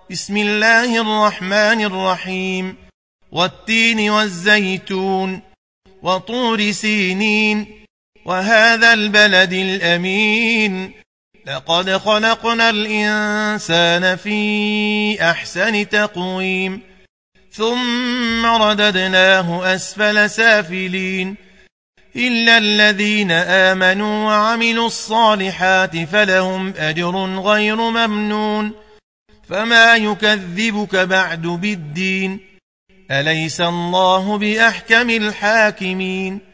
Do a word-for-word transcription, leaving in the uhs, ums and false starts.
بسم الله الرحمن الرحيم والتين والزيتون وطور سينين وهذا البلد الأمين لقد خلقنا الإنسان في أحسن تقويم ثم رددناه أسفل سافلين إلا الذين آمنوا وعملوا الصالحات فلهم أجر غير ممنون فما يكذبك بعد بالدين أليس الله بأحكم الحاكمين